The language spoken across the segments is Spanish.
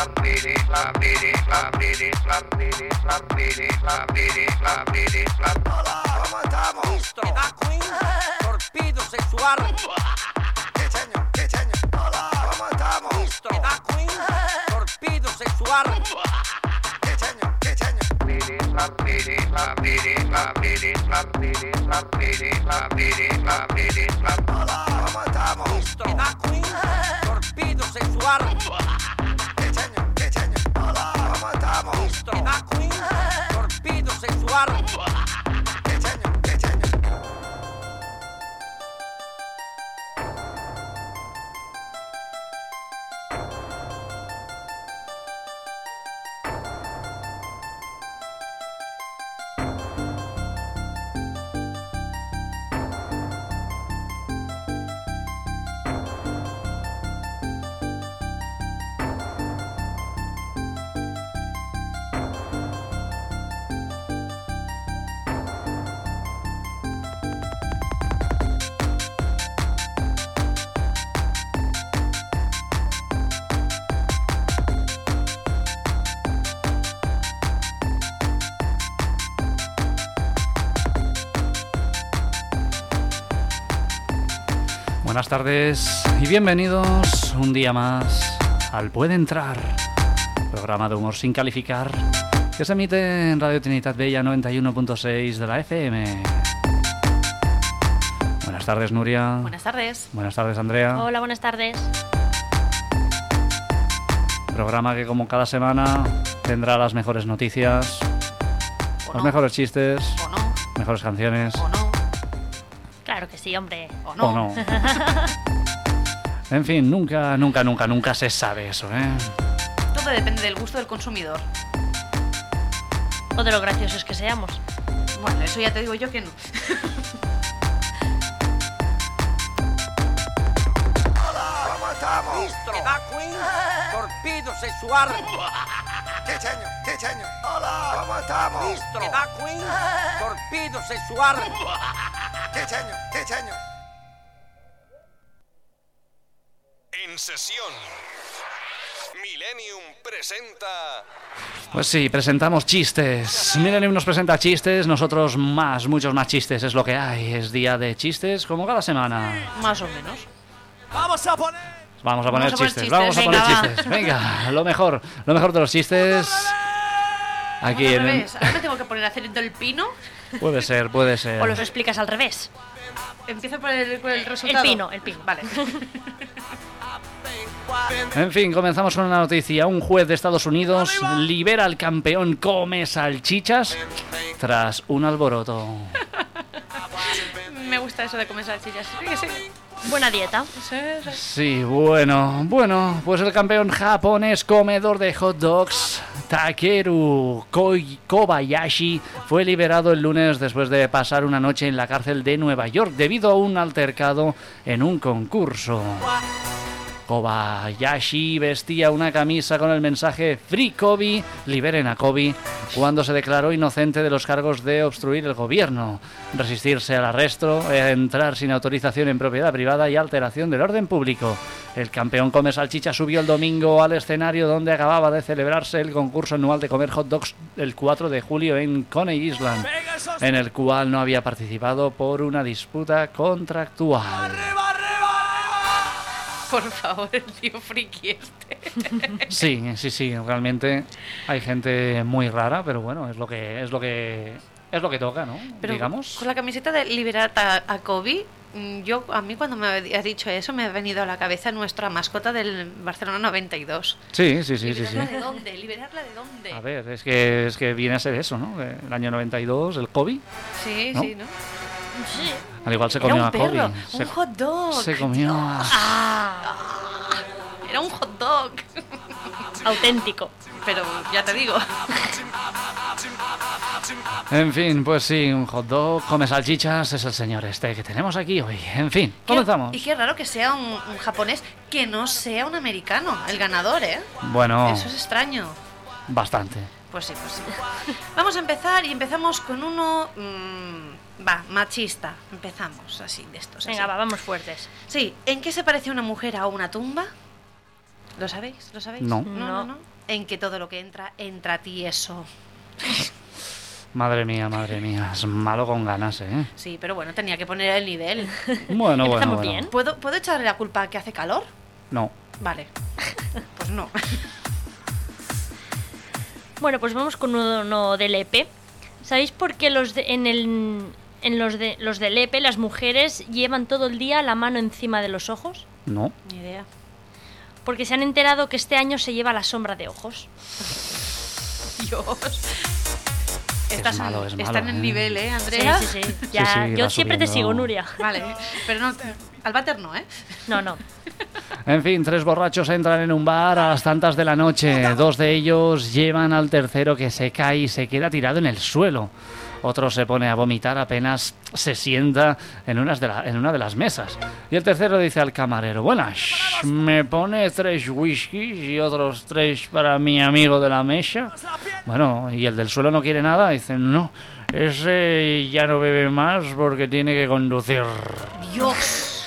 Hola, ¿cómo estamos? Listo. Queen, torpedo sexual. ¿Qué señor? Hola, ¿cómo estamos? Listo. Queen, torpedo sexual. ¿Qué señor? Hola, ¿cómo estamos? Listo. Queen, torpedo sexual. ¿Qué señor? Hola, ¿cómo estamos? Listo. Queen, torpedo sexual. ¿Qué señor? Buenas tardes y bienvenidos un día más al Puede Entrar, programa de humor sin calificar que se emite en Radio Trinitat Vella 91.6 de la FM. Buenas tardes, Nuria. Buenas tardes. Buenas tardes, Andrea. Hola, buenas tardes. Programa que, como cada semana, tendrá las mejores noticias, ¿O los no? mejores chistes, ¿O no? mejores canciones. ¿O no? Claro que sí, hombre. ¿O no? O no. En fin, nunca se sabe eso, ¿eh? Todo depende del gusto del consumidor. O de lo graciosos que seamos. Bueno, eso ya te digo yo que no. Hola, ¿cómo estamos? Listo. Queen, torpedo sexual. ¿Qué señor? Hola, ¿cómo estamos? Listo. Queen, torpedo sexual. ¿Qué señor? En sesión. Millennium presenta... Pues sí, presentamos chistes. Millennium nos presenta chistes, nosotros muchos más chistes. Es lo que hay, es día de chistes como cada semana. Más o menos. Vamos a poner. Vamos a poner chistes, venga, va. Venga, lo mejor de los chistes. Aquí Al en revés. Ahora me tengo que poner a hacer el pino. Puede ser. O los explicas al revés. Empiezo por el resultado. El pino. Vale. En fin, comenzamos con una noticia. Un juez de Estados Unidos libera al campeón Come Salchichas tras un alboroto. Me gusta eso de comer salchichas. Sí. Buena dieta. Sí, bueno, pues el campeón japonés comedor de hot dogs, Takeru Kobayashi, fue liberado el lunes después de pasar una noche en la cárcel de Nueva York debido a un altercado en un concurso. Kobayashi vestía una camisa con el mensaje Free Kobe, liberen a Kobe, cuando se declaró inocente de los cargos de obstruir el gobierno, resistirse al arresto, entrar sin autorización en propiedad privada y alteración del orden público. El campeón Come Salchicha subió el domingo al escenario donde acababa de celebrarse el concurso anual de comer hot dogs el 4 de julio en Coney Island, en el cual no había participado por una disputa contractual. Por favor, el tío friki este. Sí, realmente hay gente muy rara, pero bueno, es lo que toca, ¿no? Pero digamos. con la camiseta de liberar a Kobe, a mí cuando me ha dicho eso me ha venido a la cabeza nuestra mascota del Barcelona 92. Sí. ¿Liberarla de dónde? ¿Liberarla de dónde? A ver, es que viene a ser eso, ¿no? El año 92, el Kobe. Sí, ¿no? sí, ¿no? Sí. Al igual se Era comió un a Kobe. perro, un hot dog. Se comió a... Era un hot dog. Auténtico. Pero ya te digo. En fin, pues sí, un hot dog, Come Salchichas, es el señor este que tenemos aquí hoy. En fin, comenzamos. Y qué raro que sea un japonés que no sea un americano, el ganador, ¿eh? Bueno, Eso es extraño. bastante. Pues sí. Vamos a empezar y empezamos con uno... machista. Empezamos así, de estos. Venga, así. vamos fuertes. Sí, ¿en qué se parece una mujer a una tumba? ¿Lo sabéis? No. No. en que todo lo que entra tieso. Madre mía, es malo con ganas, ¿eh? Sí, pero bueno, tenía que poner el nivel. Bueno. Empezamos bien. ¿Puedo echarle la culpa a que hace calor? No. Vale. Pues no. Bueno, pues vamos con uno del EP. ¿Sabéis por qué los del EP, las mujeres llevan todo el día la mano encima de los ojos? No. Ni idea. Porque se han enterado que este año se lleva la sombra de ojos. Dios. malo, Están en nivel, Andrea? Sí. Ya, Sí, yo va siempre te sigo, subiendo. Nuria. Vale, pero no, al váter no, ¿eh? No. En fin, 3 borrachos entran en un bar a las tantas de la noche. 2 de ellos llevan al tercero que se cae y se queda tirado en el suelo. Otro se pone a vomitar apenas se sienta en una de las mesas. Y el tercero dice al camarero: buenas, ¿me pone 3 whiskies y otros 3 para mi amigo de la mesa? Bueno, y el del suelo no quiere nada. Dice: no, ese ya no bebe más porque tiene que conducir. ¡Dios!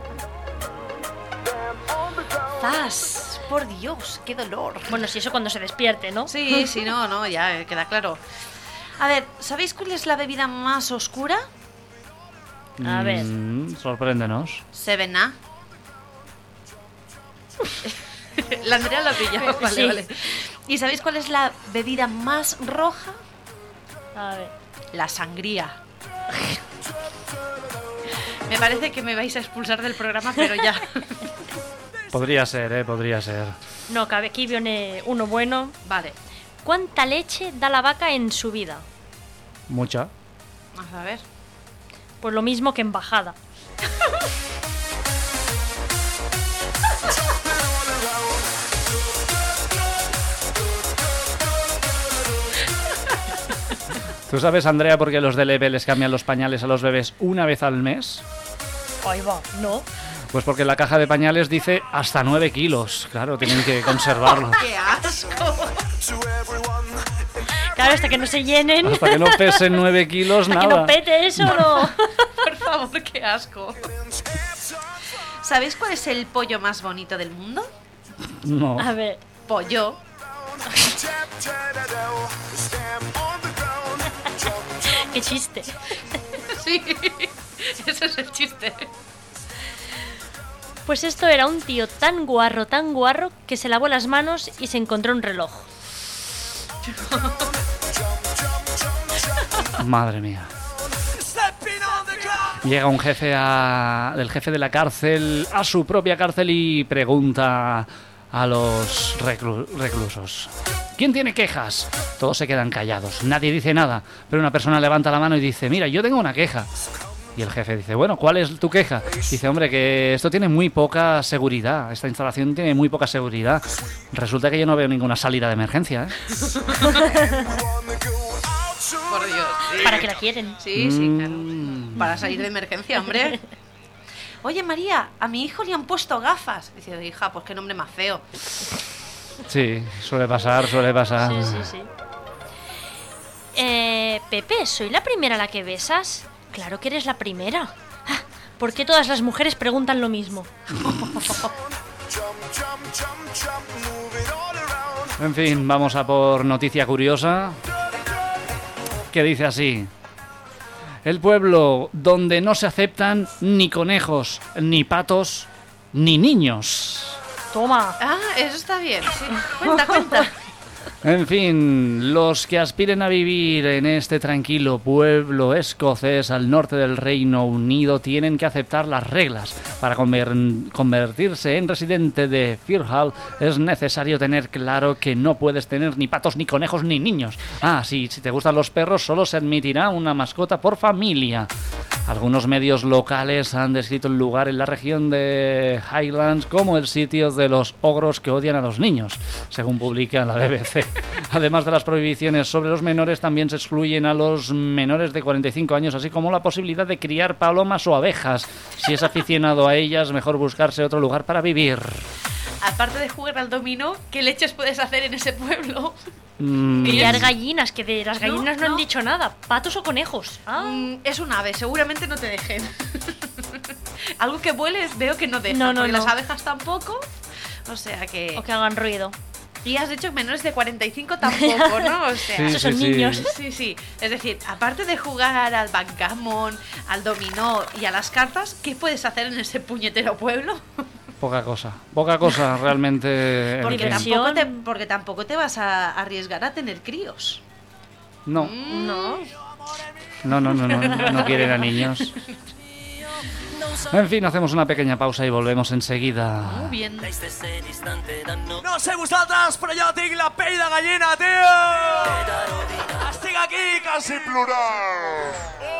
¡Zas! Por Dios, qué dolor. Bueno, si eso cuando se despierte, ¿no? Sí, no, ya queda claro. A ver, ¿sabéis cuál es la bebida más oscura? A ver. Sorpréndenos. 7A. La Andrea la pilla. Vale, Sí. vale. ¿Y sabéis cuál es la bebida más roja? A ver. La sangría. Me parece que me vais a expulsar del programa, pero ya. Podría ser, podría ser. No, cabe aquí viene uno bueno. Vale. ¿Cuánta leche da la vaca en su vida? Mucha. Vamos a ver. Pues lo mismo que en bajada. ¿Tú sabes, Andrea, por qué los del EP les cambian los pañales a los bebés una vez al mes? Ahí va, ¿no? Pues porque en la caja de pañales dice hasta 9 kilos. Claro, tienen que conservarlos. ¡Qué asco! Claro, hasta que no se llenen. Hasta que no pesen 9 kilos, Hasta que nada. no pete eso, no. Por favor, qué asco. ¿Sabéis cuál es el pollo más bonito del mundo? No. A ver. Pollo. Qué chiste. Sí, ese es el chiste. Pues esto era un tío tan guarro, que se lavó las manos y se encontró un reloj. Madre mía. Llega un jefe del jefe de la cárcel a su propia cárcel y pregunta a los reclusos: ¿quién tiene quejas? Todos se quedan callados, nadie dice nada, pero una persona levanta la mano y dice: mira, yo tengo una queja. Y el jefe dice: bueno, ¿cuál es tu queja? Dice: hombre, que esto tiene muy poca seguridad, esta instalación tiene muy poca seguridad. Resulta que yo no veo ninguna salida de emergencia, ¿eh? Por Dios. Sí. ¿Para qué la quieren? Sí, claro. Para salir de emergencia, hombre. Oye, María, a mi hijo le han puesto gafas. Dice: hija, pues qué nombre más feo. Sí, suele pasar. Sí. Pepe, ¿soy la primera a la que besas? Claro que eres la primera. Ah, ¿por qué todas las mujeres preguntan lo mismo? En fin, vamos a por noticia curiosa, que dice así: el pueblo donde no se aceptan ni conejos, ni patos, ni niños. Toma. Ah, eso está bien. Sí. Cuenta. En fin, los que aspiren a vivir en este tranquilo pueblo escocés al norte del Reino Unido tienen que aceptar las reglas. Para convertirse en residente de Firhall es necesario tener claro que no puedes tener ni patos, ni conejos, ni niños. Ah, sí, si te gustan los perros, solo se admitirá una mascota por familia. Algunos medios locales han descrito el lugar en la región de Highlands como el sitio de los ogros que odian a los niños, según publica la BBC. Además de las prohibiciones sobre los menores, también se excluyen a los menores de 45 años, así como la posibilidad de criar palomas o abejas. Si es aficionado a ellas, mejor buscarse otro lugar para vivir. Aparte de jugar al dominó, ¿qué leches puedes hacer en ese pueblo? Criar gallinas, que de las gallinas no han no. dicho nada. ¿Patos o conejos? Ah. Es un ave, seguramente no te dejen. Algo que vuele veo que no dejan, No, porque no. las abejas tampoco. O sea que... O que hagan ruido. Y has dicho menores de 45 tampoco, ¿no? O sea, Sí, Esos son sí. niños. sí, sí. Es decir, aparte de jugar al backgammon, al dominó y a las cartas, ¿qué puedes hacer en ese puñetero pueblo? Poca cosa realmente. en Porque fin. Diversión. tampoco te vas a arriesgar a tener críos. No, No. no quieren a niños. En fin, hacemos una pequeña pausa y volvemos enseguida. Muy bien. No sé vosaltres, però jo tinc la pell de gallina, tio! Estic aquí quasi plorant!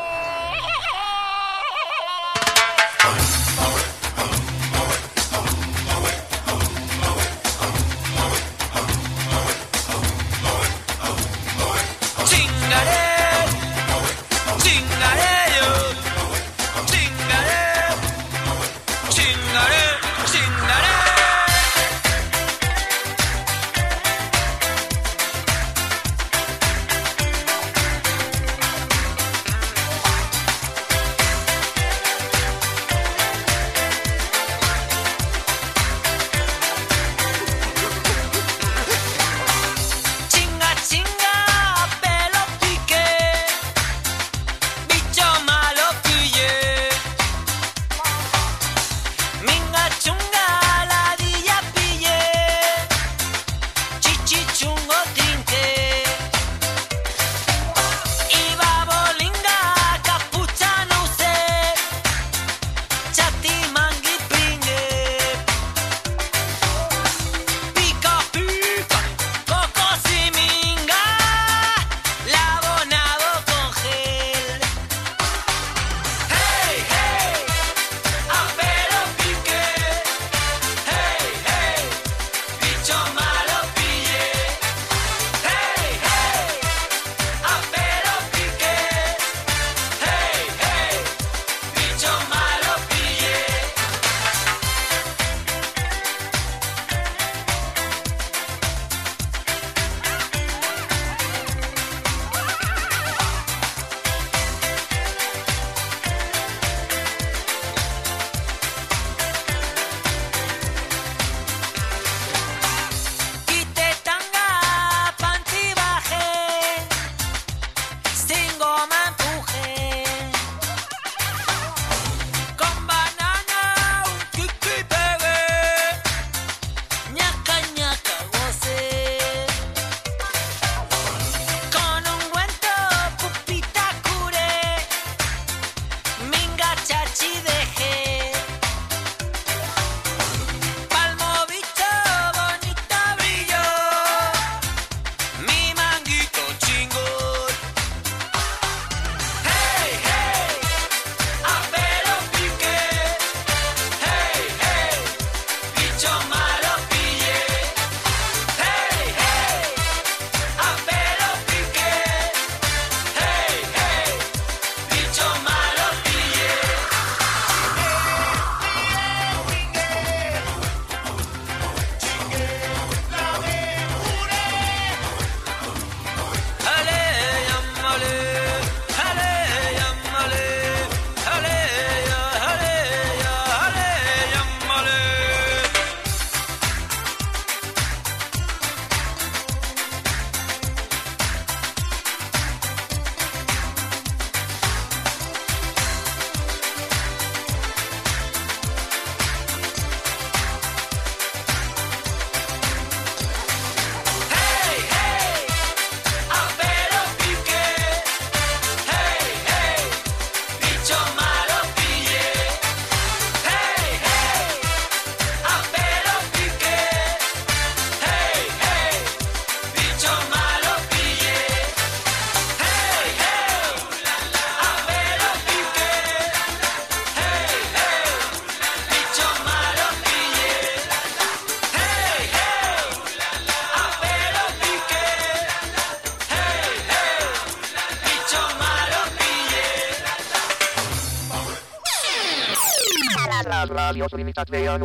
radios Limitat Vea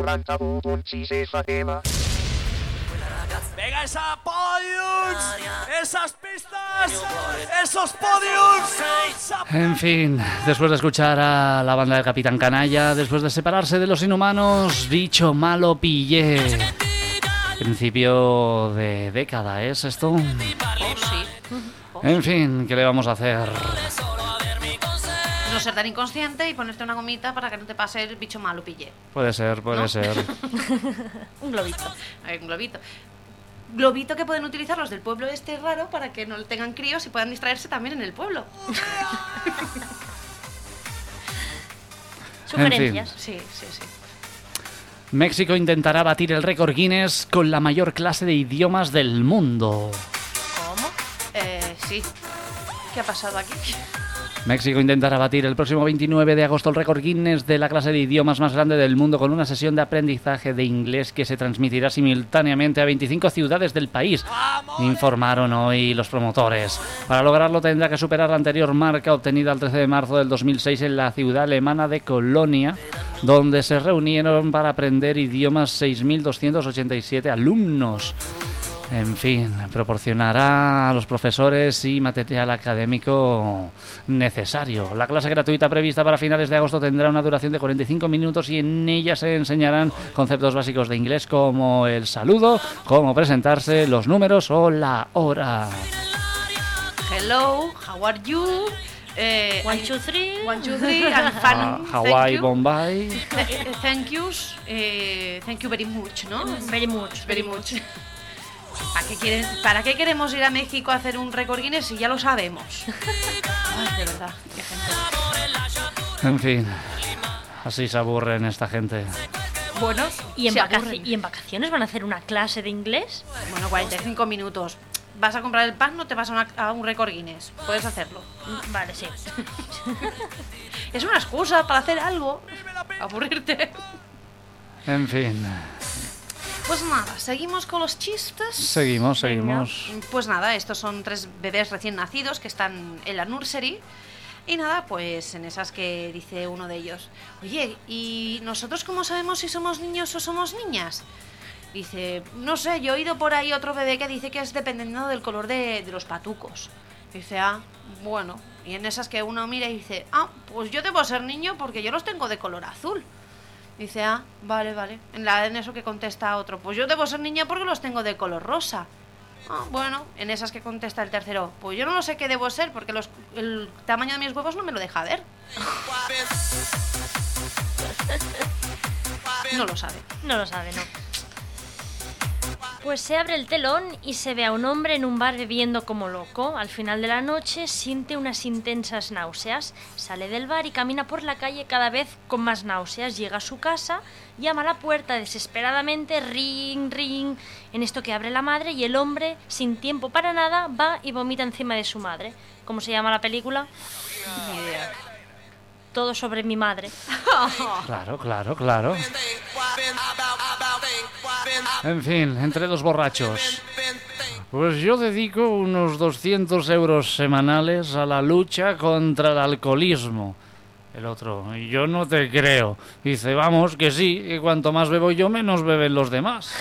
91.6 FM. Venga, esa podiums, esas pistas, esos podiums. En fin, después de escuchar a la banda del Capitán Canalla, después de separarse de los Inhumanos, Bicho Malo Pillé. Principio de década, ¿es esto? Oh, sí. En fin, ¿qué le vamos a hacer? No ser tan inconsciente y ponerte una gomita para que no te pase el bicho malo, pille. Puede ser, puede ¿No? ser. Un globito. Un globito. Globito que pueden utilizar los del pueblo este raro para que no tengan críos y puedan distraerse también en el pueblo. Sugerencias. Sí, sí, sí. México intentará batir el récord Guinness con la mayor clase de idiomas del mundo. ¿Cómo? Sí. ¿Qué ha pasado aquí? México intentará batir el próximo 29 de agosto el récord Guinness de la clase de idiomas más grande del mundo con una sesión de aprendizaje de inglés que se transmitirá simultáneamente a 25 ciudades del país, informaron hoy los promotores. Para lograrlo tendrá que superar la anterior marca obtenida el 13 de marzo del 2006 en la ciudad alemana de Colonia, donde se reunieron para aprender idiomas 6.287 alumnos. En fin, proporcionará a los profesores y material académico necesario. La clase gratuita prevista para finales de agosto tendrá una duración de 45 minutos y en ella se enseñarán conceptos básicos de inglés como el saludo, cómo presentarse, los números o la hora. Hello, how are you? 1, 2, 3. 1, 2, 3, I'm fine. Hawaii, Bombay. Thank yous. Thank you very much, ¿no? Very much. Very much. ¿Para qué queremos ir a México a hacer un récord Guinness si ya lo sabemos? Ay, de verdad, qué gente. En fin, así se aburren esta gente. Bueno, ¿Y en, se aburren. ¿Y en vacaciones van a hacer una clase de inglés? Bueno, 45 minutos. Vas a comprar el pan, no te vas a un récord Guinness. Puedes hacerlo. Vale, sí. Es una excusa para hacer algo. Aburrirte. En fin, Pues nada, seguimos con los chistes. seguimos. Pues nada, estos son 3 bebés recién nacidos que están en la nursery. Y nada, pues en esas que dice uno de ellos: oye, ¿y nosotros cómo sabemos si somos niños o somos niñas? Dice: no sé, yo he oído por ahí otro bebé que dice que es dependiendo del color de los patucos. Dice: ah, bueno. Y en esas que uno mira y dice: ah, pues yo debo ser niño porque yo los tengo de color azul. Dice: ah, vale, vale. En eso que contesta otro: pues yo debo ser niña porque los tengo de color rosa. Ah, bueno. En esas que contesta el tercero: pues yo no lo sé qué debo ser porque el tamaño de mis huevos no me lo deja ver. No lo sabe. No lo sabe, no. Pues se abre el telón y se ve a un hombre en un bar bebiendo como loco. Al final de la noche siente unas intensas náuseas. Sale del bar y camina por la calle cada vez con más náuseas. Llega a su casa, llama a la puerta desesperadamente, ring, ring. En esto que abre la madre y el hombre, sin tiempo para nada, va y vomita encima de su madre. ¿Cómo se llama la película? Ni idea. Todo sobre mi madre. Claro. En fin, entre dos borrachos. Pues yo dedico unos 200 euros semanales a la lucha contra el alcoholismo. El otro: yo no te creo. Dice: vamos, que sí, que cuanto más bebo yo, menos beben los demás.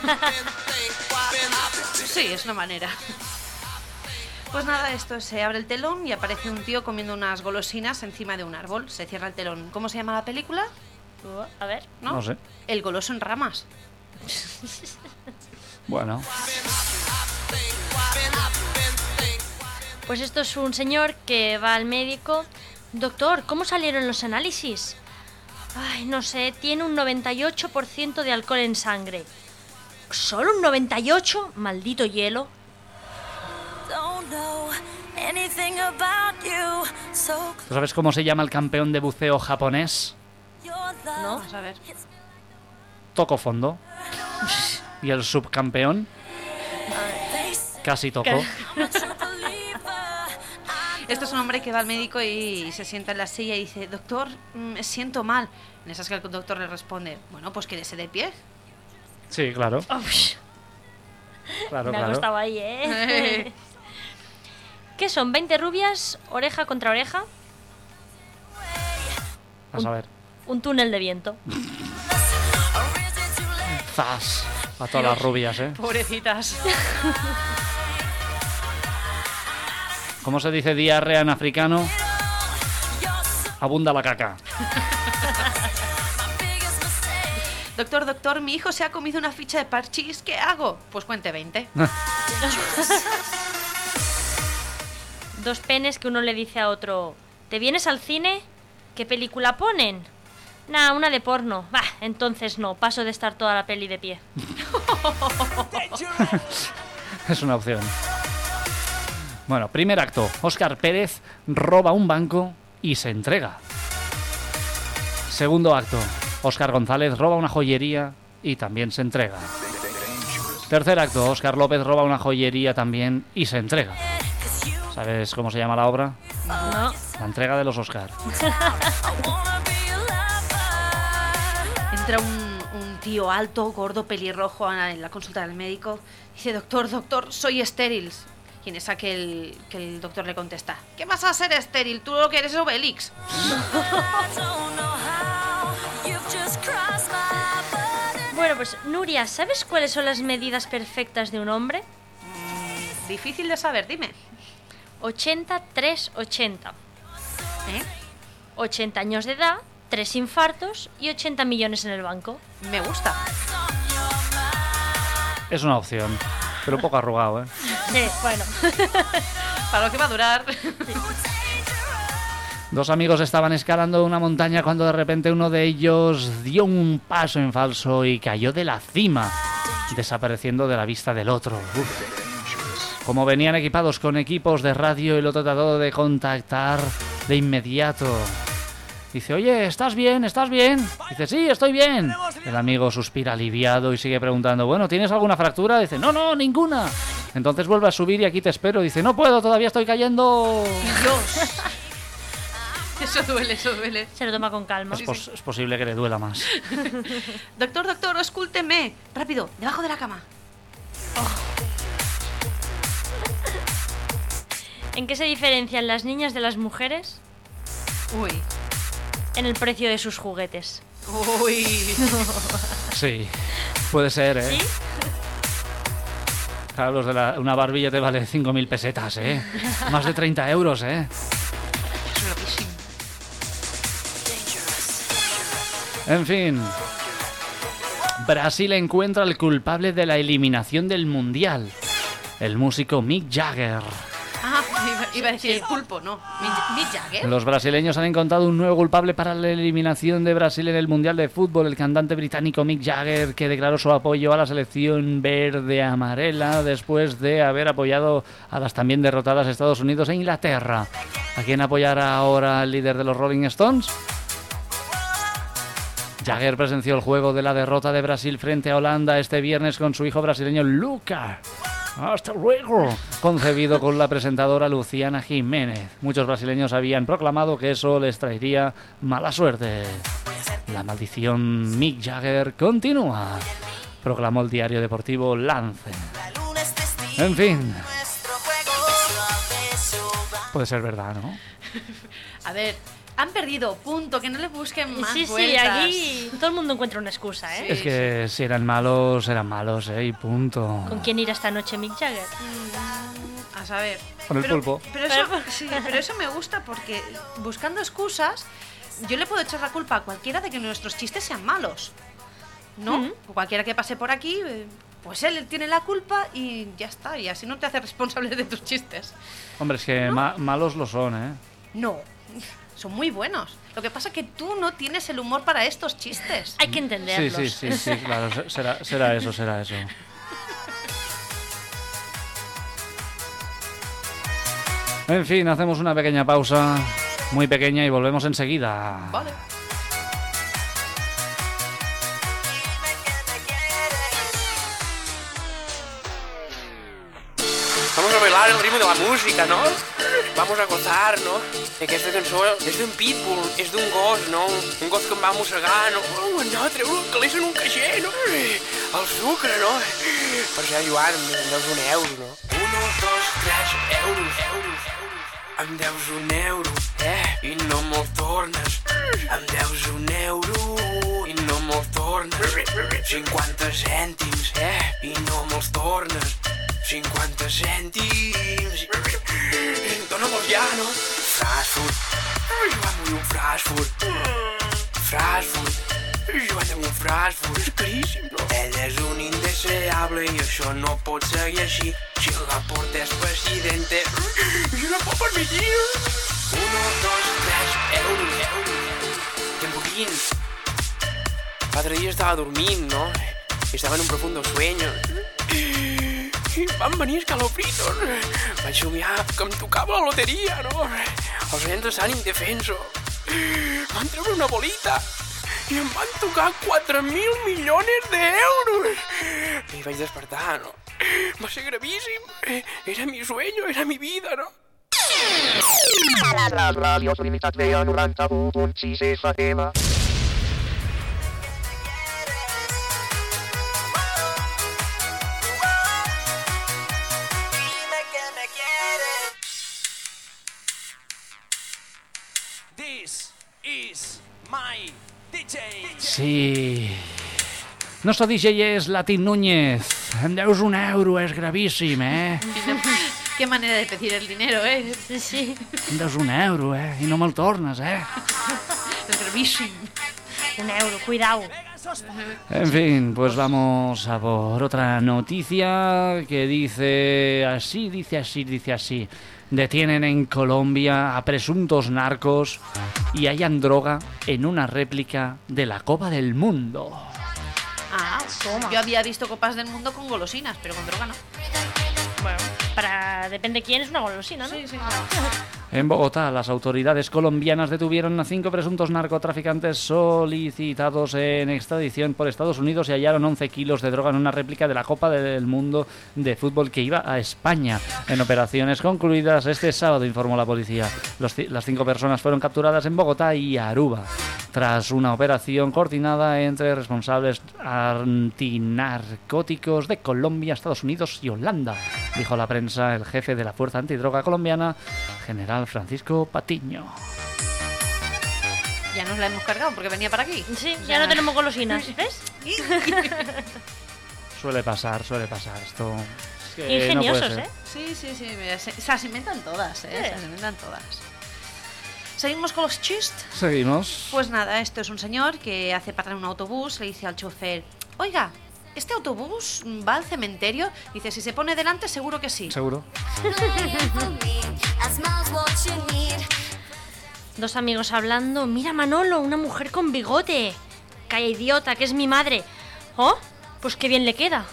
Sí, es una manera. Pues nada, esto se abre el telón y aparece un tío comiendo unas golosinas encima de un árbol. Se cierra el telón. ¿Cómo se llama la película? A ver. No sé. El goloso en ramas. Bueno, Pues esto es un señor que va al médico. Doctor, ¿cómo salieron los análisis? Ay, no sé, tiene un 98% de alcohol en sangre. ¿Solo un 98%? Maldito hielo. ¿tú sabes cómo se llama el campeón de buceo japonés? ¿No? Vamos a ver. Toco fondo. ¿Y el subcampeón? Casi tocó. Esto es un hombre que va al médico y se sienta en la silla y dice: doctor, me siento mal. En esas que el doctor le responde: bueno, pues quédese de pie. Sí, claro. Me ha costado ahí, ¿eh? ¿Qué son? ¿20 rubias? ¿Oreja contra oreja? Vas a ver. Un túnel de viento. Zas. A todas las rubias, ¿eh? Pobrecitas. ¿Cómo se dice diarrea en africano? Abunda la caca. Doctor, doctor, mi hijo se ha comido una ficha de parchís, ¿qué hago? Pues cuente 20. 2 penes que uno le dice a otro: ¿te vienes al cine? ¿Qué película ponen? Nah, una de porno. Bah, entonces no, paso de estar toda la peli de pie. Es una opción. Bueno, primer acto. Óscar Pérez roba un banco y se entrega. Segundo acto. Óscar González roba una joyería y también se entrega. Tercer acto. Óscar López roba una joyería también y se entrega. ¿Sabes cómo se llama la obra? No. La entrega de los Óscar. Entra un tío alto, gordo, pelirrojo en la consulta del médico. Dice: doctor, doctor, soy estéril. Y en esa que el doctor le contesta: ¿qué vas a ser estéril? Tú lo que eres es Obelix. Bueno, pues Nuria, ¿sabes cuáles son las medidas perfectas de un hombre? Difícil de saber, dime. 80, 3, 80. ¿Eh? 80 años de edad, 3 infartos y 80 millones en el banco. Me gusta. Es una opción, pero un poco arrugado, ¿eh? Sí, bueno. Para lo que va a durar. 2 amigos estaban escalando una montaña cuando de repente uno de ellos dio un paso en falso y cayó de la cima, desapareciendo de la vista del otro. Como venían equipados con equipos de radio, el otro trató de contactar de inmediato. Dice: oye, ¿estás bien? ¿Estás bien? Dice: sí, estoy bien. El amigo suspira aliviado y sigue preguntando: bueno, ¿tienes alguna fractura? Dice: no, no, ninguna. Entonces vuelve a subir y aquí te espero. Dice: no puedo, todavía estoy cayendo. Dios. Eso duele, eso duele. Se lo toma con calma. Es posible que le duela más. Doctor, doctor, escúlteme. Rápido, debajo de la cama. ¿En qué se diferencian las niñas de las mujeres? Uy. En el precio de sus juguetes. Uy. Sí, puede ser, ¿eh? ¿Sí? Claro, los de una barbilla te vale 5.000 pesetas, ¿eh? Más de 30 euros, ¿eh? Es loquísimo. En fin. Brasil encuentra al culpable de la eliminación del Mundial. El músico Mick Jagger. Ah, iba a decir el pulpo, no. Mick Jagger. Los brasileños han encontrado un nuevo culpable para la eliminación de Brasil en el Mundial de Fútbol. El cantante británico Mick Jagger, que declaró su apoyo a la selección verde-amarela después de haber apoyado a las también derrotadas Estados Unidos e Inglaterra. ¿A quién apoyará ahora el líder de los Rolling Stones? Jagger presenció el juego de la derrota de Brasil frente a Holanda este viernes con su hijo brasileño Luca. ¡Hasta luego! Concebido con la presentadora Luciana Jiménez. Muchos brasileños habían proclamado que eso les traería mala suerte. La maldición Mick Jagger continúa, proclamó el diario deportivo Lance. En fin. Puede ser verdad, ¿no? A ver, han perdido, punto, que no le busquen más Sí, vueltas. sí, aquí todo el mundo encuentra una excusa, ¿eh? Es que si eran malos, y punto. ¿Con quién irá esta noche Mick Jagger? A saber. Con el pulpo. Pero eso me gusta porque buscando excusas, yo le puedo echar la culpa a cualquiera de que nuestros chistes sean malos. ¿No? Cualquiera que pase por aquí, pues él tiene la culpa y ya está. Y así no te hace responsable de tus chistes. Hombre, es que malos lo son, ¿eh? No, son muy buenos. Lo que pasa es que tú no tienes el humor para estos chistes. Hay que entenderlos. Sí, claro, será eso. En fin, hacemos una pequeña pausa, muy pequeña, y volvemos enseguida. Vale. Vamos a bailar el ritmo de la música, ¿no? Vamos a gozar, no? Aquesta cançó és d'un pitbull, és d'un gos, no? Un gos que em va mossegar, no? No, treu-lo el calés en un caixer, no? El sucre, no? Per això, Joan, em deus un euro, no? 1, 2, 3 euros. Em deus un euro, i no me'l tornes. Em deus un euro i no me'l tornes. 50 cèntims, i no me'ls tornes. 50 cèntims. Dóna-me'ls ja, no? Fast food. Joan, vull un fast food. Fast food. Jo vaig amb un Frankfurt, és caríssim, no? Ell és un indeseable i això no pot seguir així. Si la porta és presidente, jo no pot permitir. 1, 2, 3 euros. Que poquín. L'altre dia estava dormint, no? Estava en un profundo sueño. I van venir escalofritos. Vaig somiar que em tocava la loteria, no? Els nens estan indefensos. Van treure una bolita i em van tocar 4.000 milions d'euros. I vaig despertar, no? Va ser gravíssim. Era mi sueño, era mi vida, no? La ràdio Trinitat Vella 91.6 FM. This is my DJ. Sí. Nuestro DJ es Latín Núñez. Em deus un euro, és gravíssim, Qué manera de pedir el dinero, Sí. Em deus un euro, i no me'l tornes, Es gravísimo. Un euro, cuidado. En fin, pues vamos a por otra noticia que dice así. Detienen en Colombia a presuntos narcos y hallan droga en una réplica de la Copa del Mundo. Ah, Toma. yo había visto copas del mundo con golosinas, pero con droga no. Bueno, depende quién, es una golosina, ¿no? Sí. En Bogotá, las autoridades colombianas detuvieron a 5 presuntos narcotraficantes solicitados en extradición por Estados Unidos y hallaron 11 kilos de droga en una réplica de la Copa del Mundo de fútbol que iba a España. En operaciones concluidas este sábado, informó la policía. Las 5 personas fueron capturadas en Bogotá y Aruba, tras una operación coordinada entre responsables antinarcóticos de Colombia, Estados Unidos y Holanda, dijo a la prensa el jefe de la Fuerza Antidroga colombiana, general Francisco Patiño. Ya nos la hemos cargado porque venía para aquí. Sí, ya no tenemos golosinas, ¿ves? Suele pasar esto. Es que Ingeniosos, no puede ser. Sí. Mira, se las inventan todas, Se las inventan todas. ¿Seguimos con los chistes? Seguimos. Pues nada, esto es un señor que hace parar un autobús, le dice al chofer, oiga, ¿este autobús va al cementerio? Dice, si se pone delante, seguro que sí. Seguro. Dos amigos hablando. Mira, Manolo, una mujer con bigote. Calla, idiota, que es mi madre. Oh, pues qué bien le queda.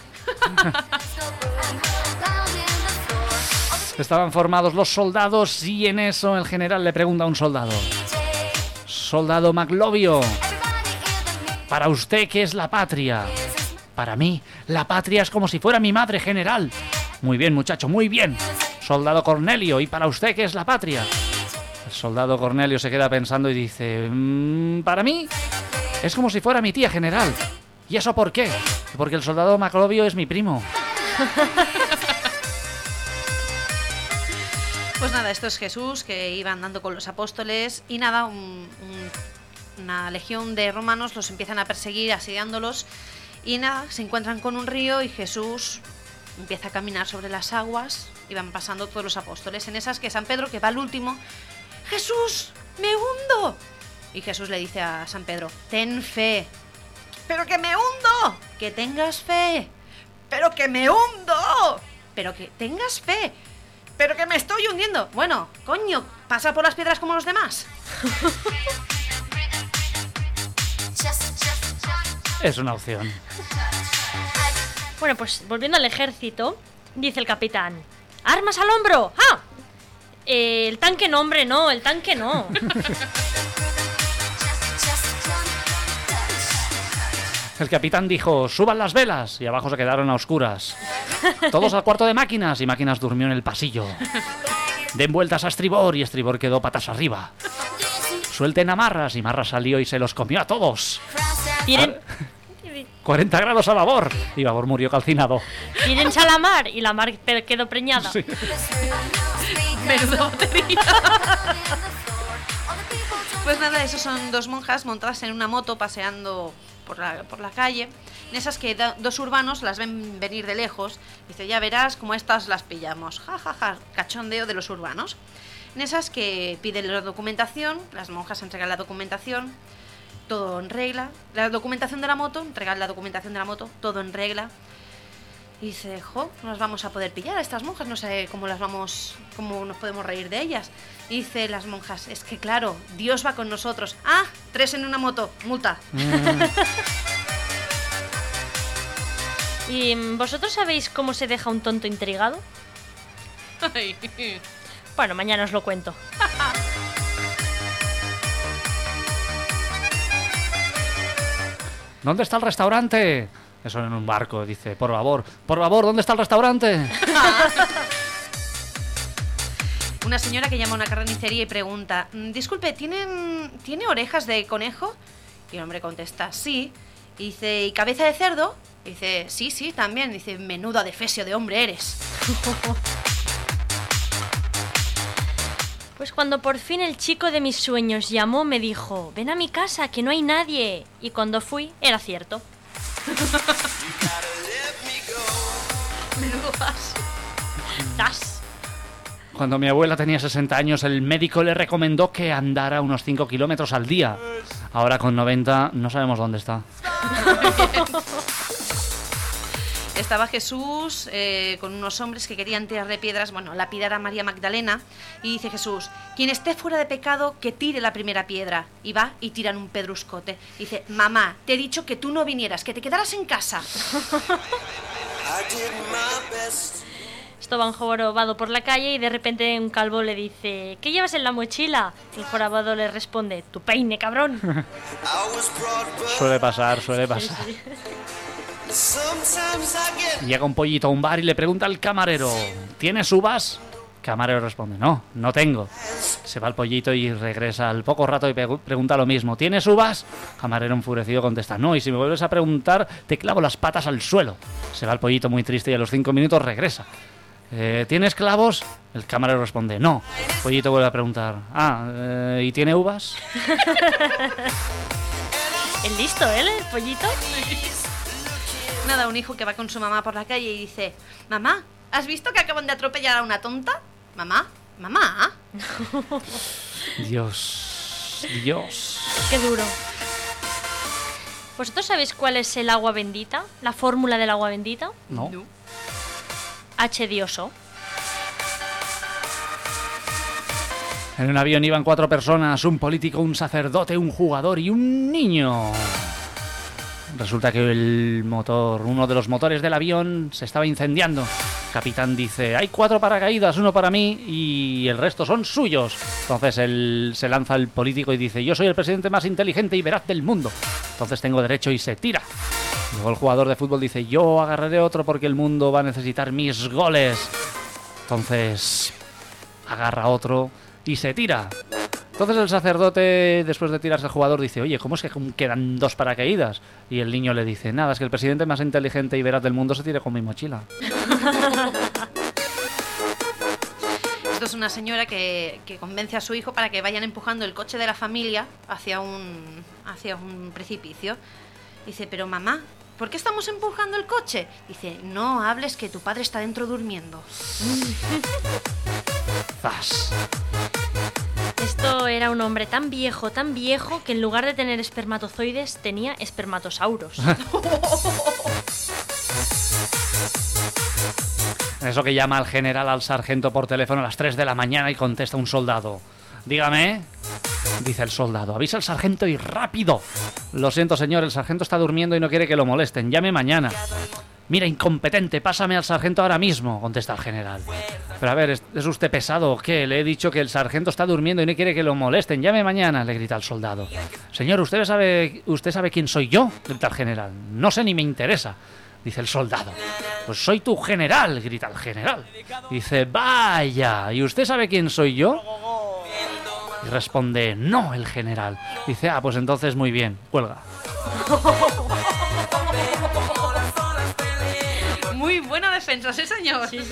Estaban formados los soldados y en eso el general le pregunta a un soldado. Soldado Maclovio, ¿para usted qué es la patria? Para mí, la patria es como si fuera mi madre, general. Muy bien, muchacho, muy bien. Soldado Cornelio, ¿y para usted qué es la patria? El soldado Cornelio se queda pensando y dice, para mí es como si fuera mi tía, general. ¿Y eso por qué? Porque el soldado Maclovio es mi primo. Pues nada, esto es Jesús, que iba andando con los apóstoles y nada, una legión de romanos los empiezan a perseguir, asediándolos y nada, se encuentran con un río y Jesús empieza a caminar sobre las aguas y van pasando todos los apóstoles. En esas que San Pedro, que va al último, ¡Jesús, me hundo! Y Jesús le dice a San Pedro, ten fe. ¡Pero que me hundo! ¡Que tengas fe! ¡Pero que me hundo! ¡Pero que tengas fe! ¡Pero que me estoy hundiendo! Bueno, coño, pasa por las piedras como los demás. Es una opción. Bueno, pues volviendo al ejército, dice el capitán, ¡armas al hombro! ¡Ah! El tanque no, hombre, no, el tanque no. El capitán dijo, suban las velas, y abajo se quedaron a oscuras. Todos al cuarto de máquinas, y máquinas durmió en el pasillo. Den vueltas a estribor, y estribor quedó patas arriba. Suelten amarras, y marras salió y se los comió a todos. Tiren 40 grados a babor, y babor murió calcinado. a la mar, y la mar quedó preñada. Sí. Menuda batería. Pues nada, esos son dos monjas montadas en una moto paseando por la calle. En esas que dos urbanos las ven venir de lejos. Dice, ya verás cómo estas las pillamos. Ja, ja, ja, cachondeo de los urbanos. En esas que piden la documentación, las monjas entregan la documentación. todo en regla. La documentación de la moto, entregar la documentación de la moto, todo en regla. Y dice, no las vamos a poder pillar a estas monjas, no sé cómo nos podemos reír de ellas. Y dice las monjas, es que claro, Dios va con nosotros. 3 en una moto, multa. ¿Y vosotros sabéis cómo se deja un tonto intrigado? Bueno, mañana os lo cuento. ¿Dónde está el restaurante? Eso en un barco, dice, por favor, ¿dónde está el restaurante? Una señora que llama a una carnicería y pregunta, disculpe, ¿tiene orejas de conejo? Y el hombre contesta, sí. Y dice, ¿y cabeza de cerdo? Y dice, sí, también. Dice, menudo adefesio de hombre eres. Pues cuando por fin el chico de mis sueños llamó, me dijo, ven a mi casa, que no hay nadie. Y cuando fui, era cierto. Menudo as. Cuando mi abuela tenía 60 años, el médico le recomendó que andara unos 5 kilómetros al día. Ahora con 90 no sabemos dónde está. Estaba Jesús con unos hombres que querían tirarle piedras, lapidar a María Magdalena. Y dice Jesús, quien esté fuera de pecado, que tire la primera piedra. Y va y tiran un pedruscote. Dice, mamá, te he dicho que tú no vinieras, que te quedaras en casa. Esto va un jorobado por la calle y de repente un calvo le dice, ¿qué llevas en la mochila? El jorobado le responde, tu peine, cabrón. Suele pasar. Sí. Llega un pollito a un bar y le pregunta al camarero, ¿tienes uvas? Camarero responde, no tengo. Se va el pollito y regresa al poco rato y pregunta lo mismo, ¿tienes uvas? Camarero enfurecido contesta, no, y si me vuelves a preguntar te clavo las patas al suelo. Se va el pollito muy triste y a los 5 minutos regresa. ¿Tienes clavos? El camarero responde, no. El pollito vuelve a preguntar, ¿y tiene uvas? Es listo, ¿eh? El pollito. Nada, un hijo que va con su mamá por la calle y dice, mamá, ¿has visto que acaban de atropellar a una tonta? Mamá. Dios. Qué duro. ¿Vosotros sabéis cuál es el agua bendita? ¿La fórmula del agua bendita? No. H2O. En un avión iban 4 personas, un político, un sacerdote, un jugador y un niño. Resulta que uno de los motores del avión se estaba incendiando. El capitán dice, hay 4 paracaídas, uno para mí y el resto son suyos. Entonces se lanza el político y dice, yo soy el presidente más inteligente y veraz del mundo. Entonces tengo derecho y se tira. Luego el jugador de fútbol dice, yo agarraré otro porque el mundo va a necesitar mis goles. Entonces agarra otro y se tira. Entonces el sacerdote, después de tirarse al jugador, dice, oye, ¿cómo es que quedan 2 paracaídas? Y el niño le dice, nada, es que el presidente más inteligente y veraz del mundo se tira con mi mochila. Esto es una señora que convence a su hijo para que vayan empujando el coche de la familia hacia un precipicio. Dice, pero mamá, ¿por qué estamos empujando el coche? Dice, no hables que tu padre está dentro durmiendo. ¡Zas! Esto era un hombre tan viejo, que en lugar de tener espermatozoides tenía espermatosauros. Eso que llama al general al sargento por teléfono a las 3 de la mañana y contesta un soldado. Dígame, dice el soldado, avisa al sargento y rápido. Lo siento, señor, el sargento está durmiendo y no quiere que lo molesten, llame mañana. Mira, incompetente, pásame al sargento ahora mismo, contesta el general. Pero a ver, ¿es usted pesado o qué? Le he dicho que el sargento está durmiendo y no quiere que lo molesten, llame mañana, le grita el soldado. Señor, ¿usted sabe quién soy yo? Grita el general. No sé ni me interesa, dice el soldado. Pues soy tu general, grita el general. Dice, vaya, ¿y usted sabe quién soy yo? Y responde, no, el general. Dice, pues entonces muy bien, cuelga. Muy buena defensa, sí señor. Sí.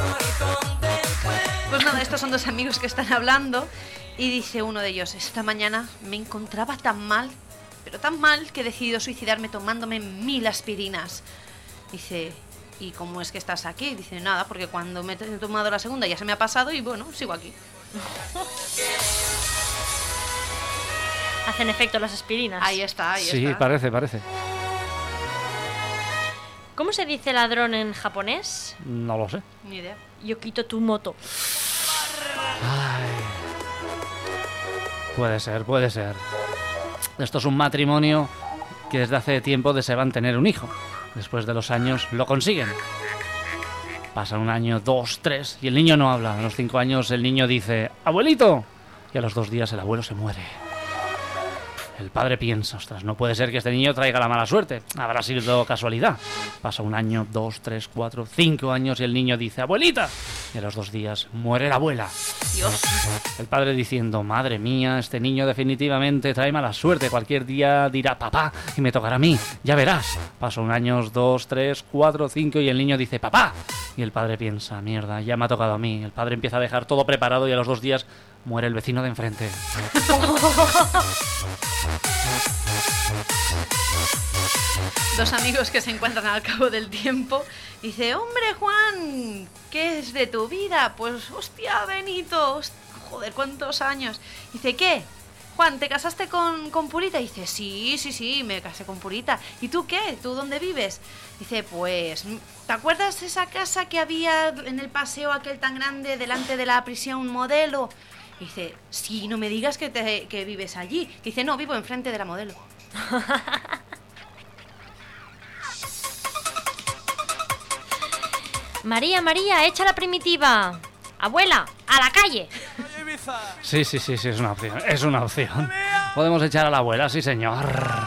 Pues nada, estos son 2 amigos que están hablando y dice uno de ellos, esta mañana me encontraba tan mal, pero tan mal que he decidido suicidarme tomándome 1000 aspirinas. Dice, ¿y cómo es que estás aquí? Dice, nada, porque cuando me he tomado la segunda ya se me ha pasado y bueno, sigo aquí. Hacen efecto las aspirinas. Ahí está, ahí Sí, está. parece. ¿Cómo se dice ladrón en japonés? No lo sé. Ni idea. Yo quito tu moto. Puede ser. Esto es un matrimonio que desde hace tiempo deseaban tener un hijo. Después de los años lo consiguen. Pasa 1 año, 2, 3 y el niño no habla. A los 5 años el niño dice ¡abuelito! Y a los 2 días el abuelo se muere. El padre piensa, ostras, no puede ser que este niño traiga la mala suerte. Habrá sido casualidad. Pasa 1 año, 2, 3, 4, 5 años y el niño dice ¡abuelita! Y a los 2 días muere la abuela. Dios. El padre diciendo, madre mía, este niño definitivamente trae mala suerte. Cualquier día dirá papá y me tocará a mí. Ya verás. Pasan 1 año, 2, 3, 4, 5 y el niño dice papá. Y el padre piensa, mierda, ya me ha tocado a mí. El padre empieza a dejar todo preparado y a los 2 días muere el vecino de enfrente. Dos amigos que se encuentran al cabo del tiempo. Dice, hombre Juan, ¿qué es de tu vida? Pues, hostia, Benito, joder, ¿cuántos años? Dice, ¿qué? Juan, ¿te casaste con Purita? Dice, sí, me casé con Purita. ¿Y tú qué? ¿Tú dónde vives? Dice, pues, ¿te acuerdas de esa casa que había en el paseo aquel tan grande delante de la prisión Modelo? Dice, sí, no me digas que vives allí. Dice, no, vivo enfrente de la Modelo. María, echa la primitiva. Abuela, a la calle. Sí, es una opción. Podemos echar a la abuela, sí señor.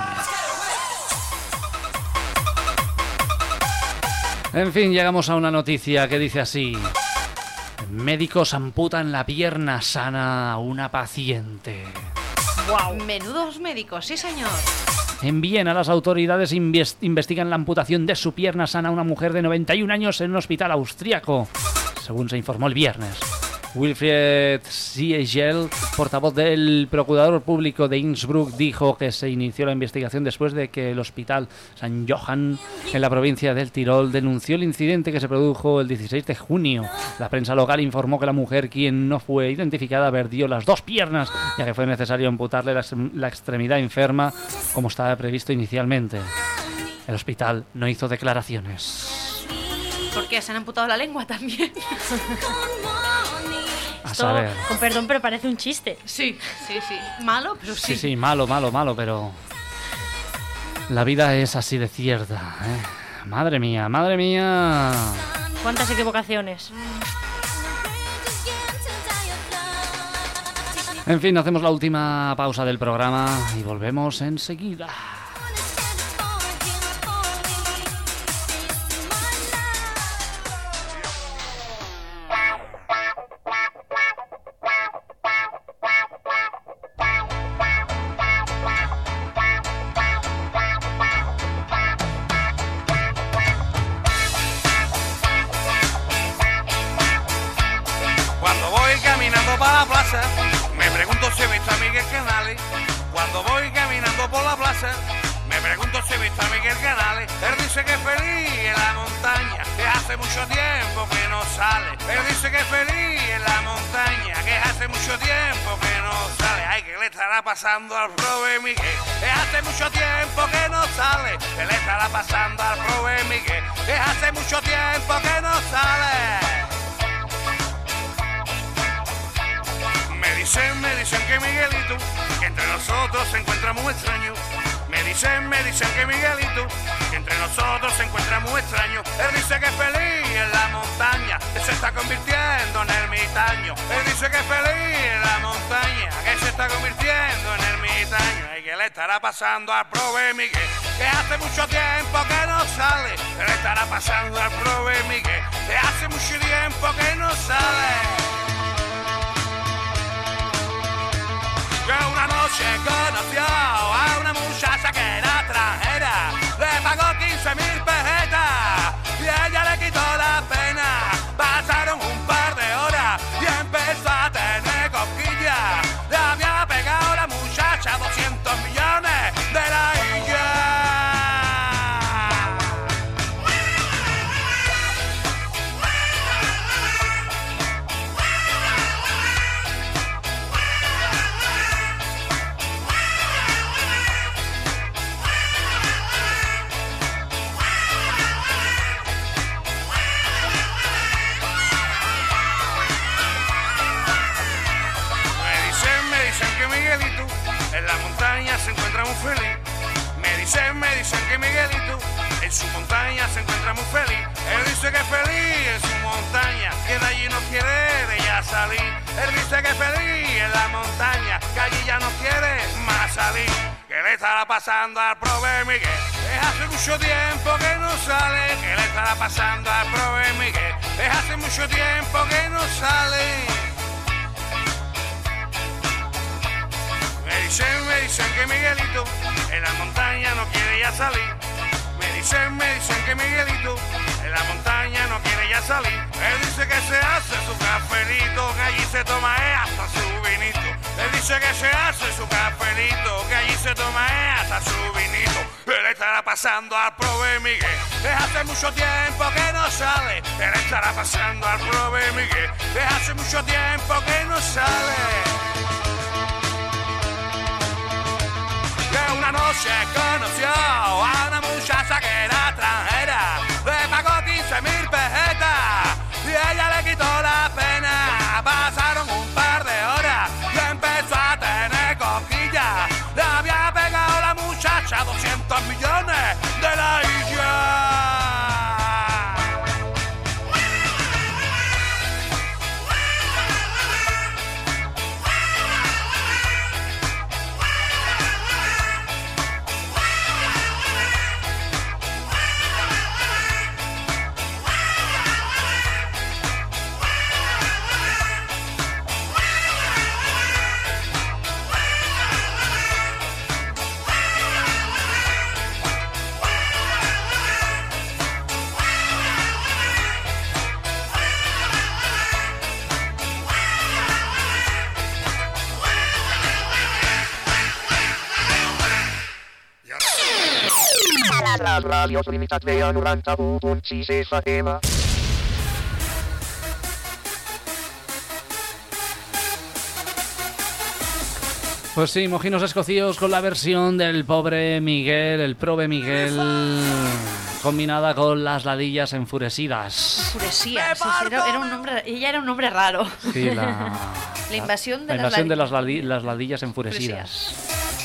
En fin, llegamos a una noticia que dice así. Médicos amputan la pierna sana a una paciente. ¡Wow! Menudos médicos, sí señor. En Viena, las autoridades investigan la amputación de su pierna sana a una mujer de 91 años en un hospital austríaco, según se informó el viernes. Wilfried Siegel, portavoz del procurador público de Innsbruck, dijo que se inició la investigación después de que el hospital San Johann, en la provincia del Tirol, denunció el incidente que se produjo el 16 de junio. La prensa local informó que la mujer, quien no fue identificada, perdió las 2 piernas, ya que fue necesario amputarle la extremidad enferma, como estaba previsto inicialmente. El hospital no hizo declaraciones. ¿Por qué? ¿Se han amputado la lengua también? A saber. Con perdón, pero parece un chiste. Sí. Malo, pero sí. Sí, malo, pero... La vida es así de cierta, ¿eh? Madre mía. ¿Cuántas equivocaciones? En fin, hacemos la última pausa del programa y volvemos enseguida. Cuando voy caminando para la plaza, me pregunto si he visto a Miguel Canales. Cuando voy caminando por la plaza, me pregunto si he visto a Miguel Canales. Él dice que es feliz en la montaña, que hace mucho tiempo que no sale. Él dice que es feliz en la montaña, que hace mucho tiempo que no sale. Ay, ¿qué le estará pasando al prove Miguel? Que hace mucho tiempo que no sale. ¿Qué le estará pasando al prove Miguel? Que hace mucho tiempo que no sale. Me dicen que Miguelito, que entre nosotros se encuentra muy extraño. Me dicen que Miguelito, que entre nosotros se encuentra muy extraño. Él dice que es feliz en la montaña, que se está convirtiendo en ermitaño. Él dice que es feliz en la montaña, que se está convirtiendo en ermitaño. ¿Y qué le estará pasando al prove Miguel? Que hace mucho tiempo que no sale. ¿Qué le estará pasando al prove Miguel? Que hace mucho tiempo que no sale. Que una noche conoció a una muchacha que era extranjera, le pagó 15.000 pesetas y ella le quitó la pena. Pasaron un par de horas y empezó a tener cosquillas. Le había pegado la muchacha 200 millones de la se encuentra muy feliz. Me dicen que Miguelito en su montaña se encuentra muy feliz. Él dice que es feliz en su montaña, que de allí no quiere de ya salir. Él dice que es feliz en la montaña, que allí ya no quiere más salir. ¿Qué le estará pasando al prove Miguel? Es hace mucho tiempo que no sale. ¿Qué le estará pasando al prove Miguel? Es hace mucho tiempo que no sale. Me dicen que Miguelito en la montaña no quiere ya salir. Me dicen que Miguelito en la montaña no quiere ya salir. Él dice que se hace su cafelito, que allí se toma hasta su vinito. Él dice que se hace su cafelito, que allí se toma hasta su vinito. ¿Qué le estará pasando al prove Miguel? Es hace mucho tiempo que no sale. ¿Qué le estará pasando al prove Miguel? Es hace mucho tiempo que no sale. Que una noche conoció a una muchacha que era extranjera, le pagó 15.000 pesetas y ella le quitó la pena. Pasaron un par de horas y empezó a tener cosquillas. Le había pegado la muchacha 200 millones de la isla. Les ràdios Limitat veia 91.6 FM. Pues sí, mojinos escocíos con la versión del pobre Miguel, el prove Miguel, combinada con las ladillas enfurecidas. Enfurecías, era un nombre, ella era un nombre raro. Sí, la invasión de las ladillas enfurecidas.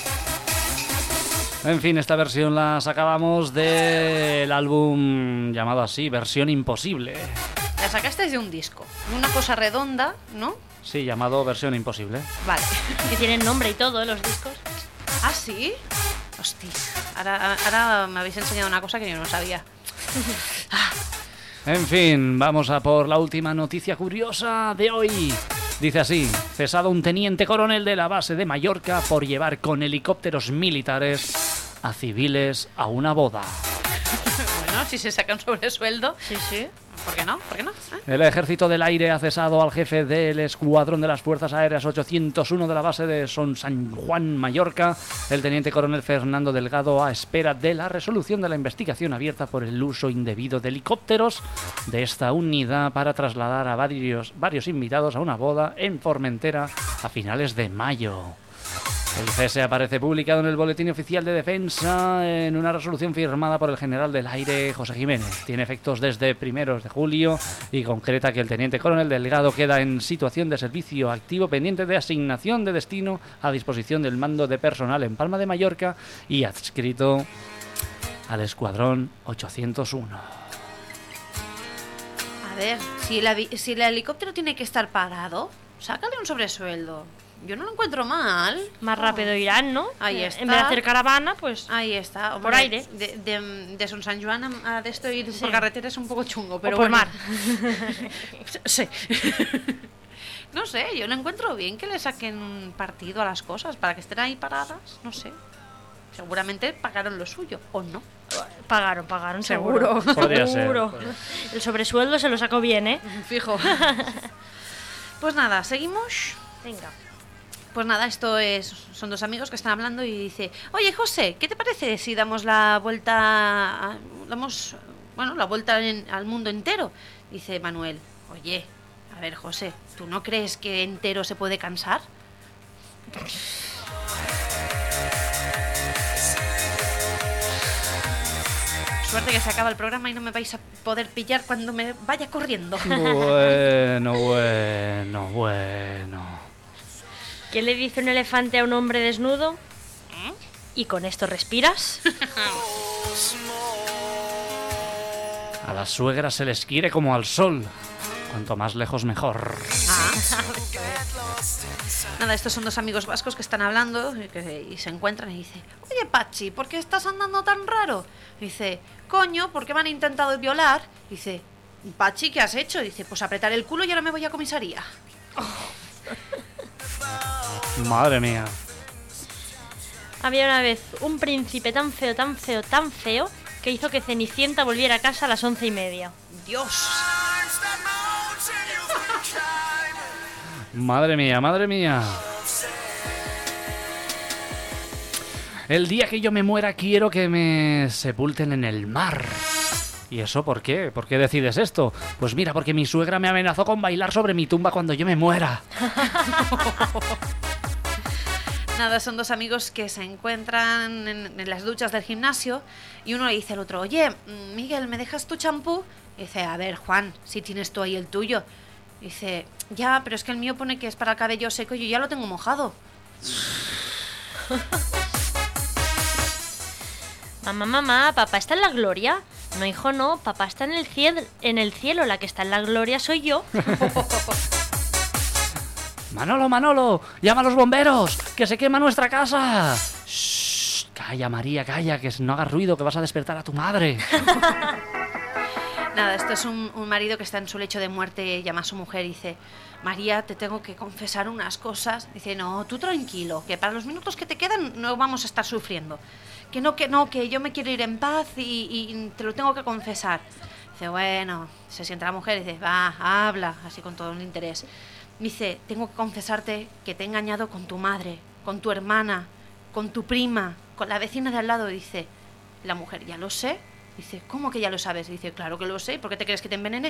En fin, esta versión la sacábamos del álbum llamado así, Versión Imposible. La sacaste de un disco, una cosa redonda, ¿no? Sí, llamado Versión Imposible. Vale. Que tienen nombre y todo, los discos. ¿Ah, sí? Hostia, ahora me habéis enseñado una cosa que yo no sabía. En fin, vamos a por la última noticia curiosa de hoy. Dice así: cesado un teniente coronel de la base de Mallorca por llevar con helicópteros militares a civiles a una boda. Bueno, si se saca un sobresueldo. Sí. ¿Por qué no? ¿Por qué no? El Ejército del Aire ha cesado al jefe del Escuadrón de las Fuerzas Aéreas 801 de la base de Son San Juan, Mallorca, el teniente coronel Fernando Delgado, a espera de la resolución de la investigación abierta por el uso indebido de helicópteros de esta unidad para trasladar a varios invitados a una boda en Formentera a finales de mayo. El cese aparece publicado en el Boletín Oficial de Defensa en una resolución firmada por el general del Aire, José Jiménez. Tiene efectos desde primeros de julio y concreta que el teniente coronel Delgado queda en situación de servicio activo pendiente de asignación de destino a disposición del mando de personal en Palma de Mallorca y adscrito al Escuadrón 801. A ver, si el helicóptero tiene que estar parado, sácale un sobresueldo. Yo no lo encuentro mal. Más rápido irán, ¿no? Ahí está. En vez de hacer caravana, pues... Ahí está. Hombre, por aire. De Son San Juan a de esto ir Sí. por carretera es un poco chungo, pero o por bueno. mar. Sí. No sé, yo lo encuentro bien que le saquen partido a las cosas para que estén ahí paradas, no sé. Seguramente pagaron lo suyo, ¿o no? Pagaron, Seguro. Podría Seguro. ser. El sobresueldo se lo sacó bien, ¿eh? Fijo. Pues nada, seguimos. Venga. Pues nada, son dos amigos que están hablando y dice: oye, José, ¿qué te parece si damos la vuelta al mundo entero? Dice Manuel: oye, a ver, José, ¿tú no crees que entero se puede cansar? Suerte que se acaba el programa y no me vais a poder pillar cuando me vaya corriendo. Bueno. ¿Qué le dice un elefante a un hombre desnudo? ¿Y con esto respiras? A las suegras se les quiere como al sol. Cuanto más lejos, mejor. Nada, estos son dos amigos vascos que están hablando y se encuentran y dice: oye, Pachi, ¿por qué estás andando tan raro? Dice: coño, ¿por qué me han intentado violar? Dice: Pachi, ¿qué has hecho? Dice: pues apretar el culo y ahora me voy a comisaría. Madre mía. Había una vez un príncipe tan feo, tan feo, tan feo, que hizo que Cenicienta volviera a casa a las 11:30. Dios. Madre mía, madre mía. El día que yo me muera quiero que me sepulten en el mar. ¿Y eso por qué? ¿Por qué decides esto? Pues mira, porque mi suegra me amenazó con bailar sobre mi tumba cuando yo me muera. Nada, son dos amigos que se encuentran en las duchas del gimnasio y uno le dice al otro: oye, Miguel, ¿me dejas tu champú? Y dice: a ver, Juan, si tienes tú ahí el tuyo. Dice: ya, pero es que el mío pone que es para el cabello seco y yo ya lo tengo mojado. Mamá, papá está en la gloria. No, hijo, no, papá está en el cielo, la que está en la gloria soy yo. Manolo, llama a los bomberos, que se quema nuestra casa. Shh, calla, María, calla, que no hagas ruido, que vas a despertar a tu madre. Nada, esto es un marido que está en su lecho de muerte, llama a su mujer y dice: María, te tengo que confesar unas cosas. Dice: no, tú tranquilo, que para los minutos que te quedan no vamos a estar sufriendo. Que no, que yo me quiero ir en paz y te lo tengo que confesar. Dice: bueno, se sienta la mujer y dice: va, habla, así con todo el interés. Dice: tengo que confesarte que te he engañado con tu madre, con tu hermana, con tu prima, con la vecina de al lado. Dice la mujer: ya lo sé. Dice: ¿cómo que ya lo sabes? Dice: claro que lo sé. ¿Por qué te crees que te envenené?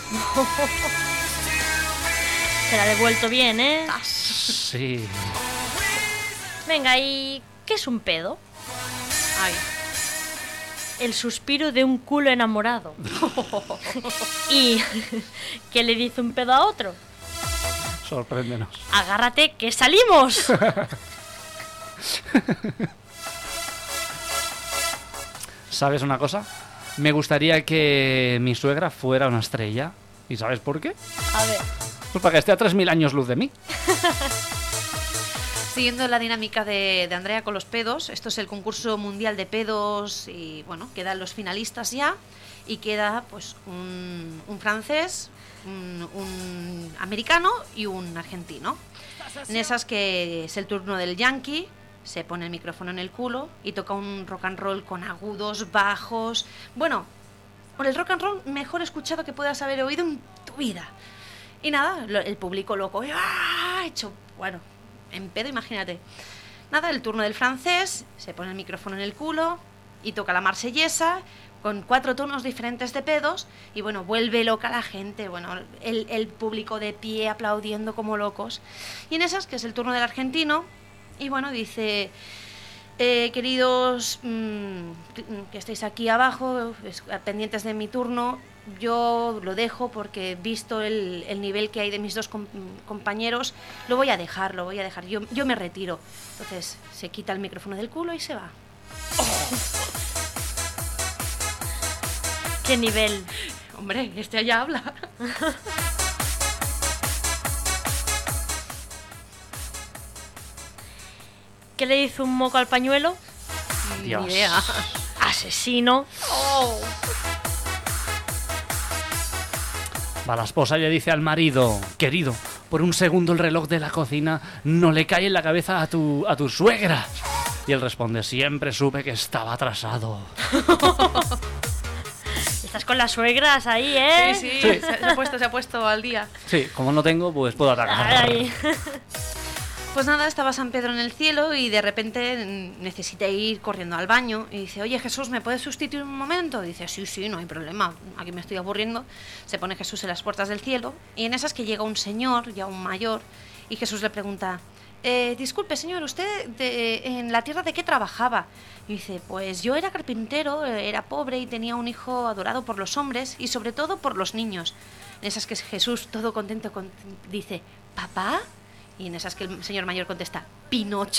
Te la ha devuelto bien, ¿eh? Sí. Venga, ¿y qué es un pedo? Ay. El suspiro de un culo enamorado. ¿Y qué le dice un pedo a otro? Sorpréndenos. Agárrate, que salimos. ¿Sabes una cosa? Me gustaría que mi suegra fuera una estrella. ¿Y sabes por qué? A ver. Pues para que esté a 3000 años luz de mí. Siguiendo la dinámica de Andrea con los pedos, esto es el concurso mundial de pedos y bueno, quedan los finalistas ya y queda pues un francés, un americano y un argentino. En esas que es el turno del yankee, se pone el micrófono en el culo y toca un rock and roll con agudos, bajos. Bueno, por el rock and roll mejor escuchado que puedas haber oído en tu vida. Y nada, el público loco, ¡ah! Hecho, bueno, en pedo, imagínate. Nada, el turno del francés, se pone el micrófono en el culo y toca la marsellesa con 4 tonos diferentes de pedos y bueno, vuelve loca la gente, bueno, el público de pie aplaudiendo como locos. Y en esas, que es el turno del argentino, y bueno, dice: queridos que estáis aquí abajo, pendientes de mi turno, yo lo dejo porque visto el nivel que hay de mis dos compañeros, lo voy a dejar, yo me retiro. Entonces se quita el micrófono del culo y se va. ¿Qué nivel? Hombre, este allá habla. ¿Qué le hizo un moco al pañuelo? Dios. Ni idea. Asesino. Oh. Va la esposa y le dice al marido: querido, por un segundo el reloj de la cocina no le cae en la cabeza a tu suegra. Y él responde: siempre supe que estaba atrasado. Estás con las suegras ahí, ¿eh? Sí. Se ha puesto al día. Sí, como no tengo, pues puedo atacar. Ay. Pues nada, estaba San Pedro en el cielo y de repente necesita ir corriendo al baño y dice: oye, Jesús, ¿me puedes sustituir un momento? Y dice: sí, no hay problema, aquí me estoy aburriendo. Se pone Jesús en las puertas del cielo y en esas que llega un señor, ya un mayor, y Jesús le pregunta: disculpe, señor, ¿usted en la tierra de qué trabajaba? Y dice: pues yo era carpintero, era pobre y tenía un hijo adorado por los hombres y sobre todo por los niños. En esas que Jesús, todo contento, dice: ¿papá? Y en esas que el señor mayor contesta, ¿Pinocho?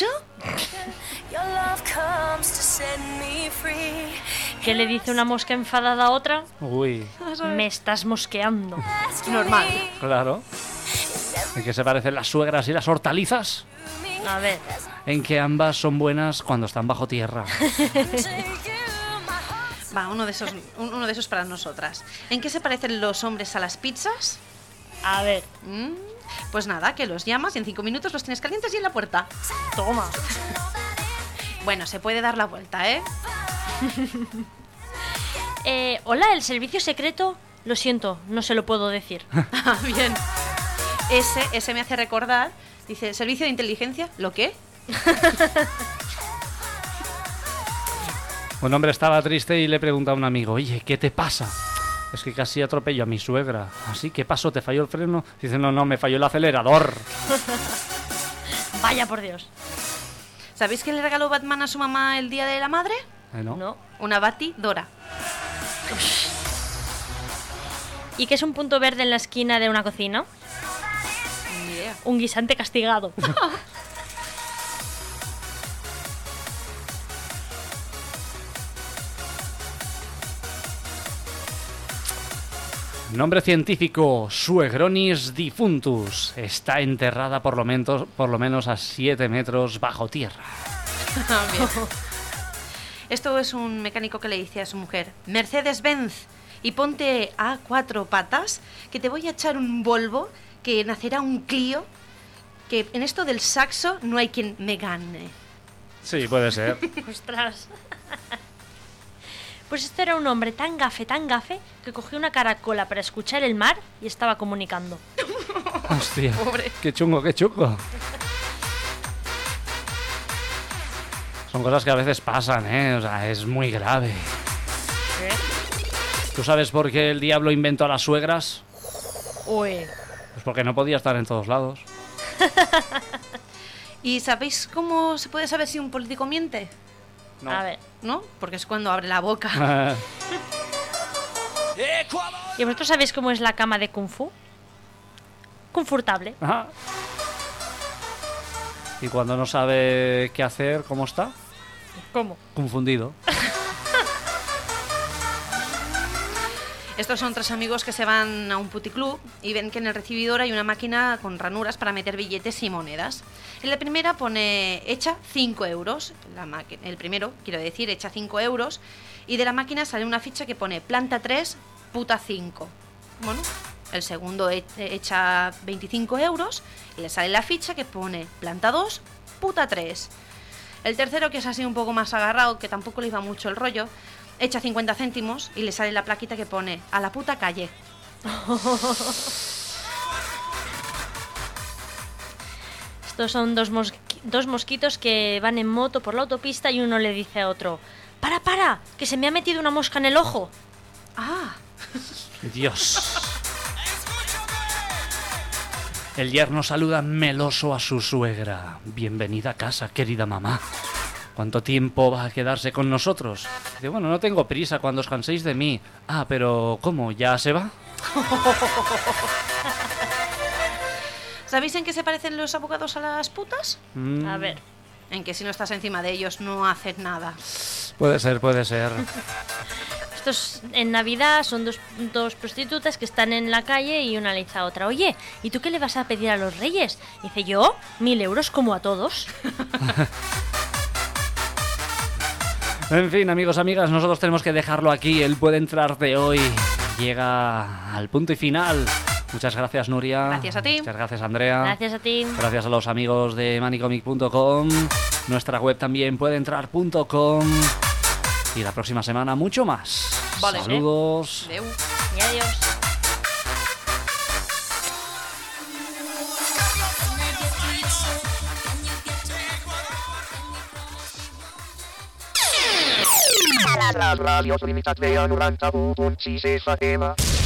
¿Qué le dice una mosca enfadada a otra? Uy, Me estás mosqueando. Normal. claro. ¿En qué se parecen las suegras y las hortalizas? A ver, En que ambas son buenas cuando están bajo tierra. Va, uno de esos para nosotras. ¿En qué se parecen los hombres a las pizzas? a ver. Pues nada, que los llamas y en 5 minutos los tienes calientes y en la puerta. Toma. Bueno, se puede dar la vuelta, ¿eh? Hola, el servicio secreto. Lo siento, no se lo puedo decir. Bien. Ese me hace recordar. Dice, ¿servicio de inteligencia? ¿Lo qué? Un hombre estaba triste y le pregunta a un amigo, oye, ¿qué te pasa? Es que casi atropello a mi suegra. ¿Así? ¿Qué pasó? ¿Te falló el freno? Dice, no, me falló el acelerador. Vaya por Dios. ¿Sabéis qué le regaló Batman a su mamá el Día de la Madre? ¿No? No. Una batidora. ¿Y qué es un punto verde en la esquina de una cocina? Ni idea. Un guisante castigado. Nombre científico, Suegronis difuntus. Está enterrada por lo menos a 7 metros bajo tierra. Bien. Esto es un mecánico que le dice a su mujer, Mercedes-Benz, y ponte a 4 patas, que te voy a echar un Volvo, que nacerá un Clio, que en esto del saxo no hay quien me gane. Sí, puede ser. Ostras. Pues este era un hombre tan gafe, que cogió una caracola para escuchar el mar y estaba comunicando. Hostia, Pobre. qué chungo. Son cosas que a veces pasan, ¿eh? O sea, es muy grave. ¿Qué? ¿Tú sabes por qué el diablo inventó a las suegras? Uy. Pues porque no podía estar en todos lados. ¿Y sabéis cómo se puede saber si un político miente? No. A ver. ¿No? Porque es cuando abre la boca. ¿Y vosotros sabéis cómo es la cama de Kung Fu? Confortable. Ajá. Y cuando no sabe qué hacer, ¿cómo está? ¿Cómo? Confundido. Estos son 3 amigos que se van a un puticlub y ven que en el recibidor hay una máquina con ranuras para meter billetes y monedas. En la primera pone echa 5 euros. El primero, quiero decir, echa 5 euros. Y de la máquina sale una ficha que pone planta 3, puta 5. Bueno, el segundo echa 25 euros y le sale la ficha que pone planta 2, puta 3. El tercero, que es así un poco más agarrado, que tampoco le iba mucho el rollo, echa 50 céntimos y le sale la plaquita que pone a la puta calle. Estos son dos mosquitos que van en moto por la autopista y uno le dice a otro, ¡Para! ¡Que se me ha metido una mosca en el ojo! Ah, Dios. El yerno saluda meloso a su suegra. Bienvenida a casa, querida mamá. ¿Cuánto tiempo va a quedarse con nosotros? Dice, bueno, no tengo prisa cuando os canséis de mí. Ah, pero ¿cómo? ¿Ya se va? ¿sabéis en qué se parecen los abogados a las putas? A ver. En que si no estás encima de ellos no hacen nada. Puede ser. Estos en Navidad son dos prostitutas que están en la calle y una le dice a otra, oye, ¿y tú qué le vas a pedir a los reyes? Dice, yo, 1.000 euros como a todos. En fin, amigos, amigas, nosotros tenemos que dejarlo aquí. El Puede Entrar de hoy llega al punto y final. Muchas gracias, Nuria. Gracias a ti. Muchas gracias, Andrea. Gracias a ti. Gracias a los amigos de manicomic.com. Nuestra web también puedeentrar.com. Y la próxima semana mucho más. Vale. Saludos. Adeu. Y adiós. Les ràdios limitat veien 91.6 FM.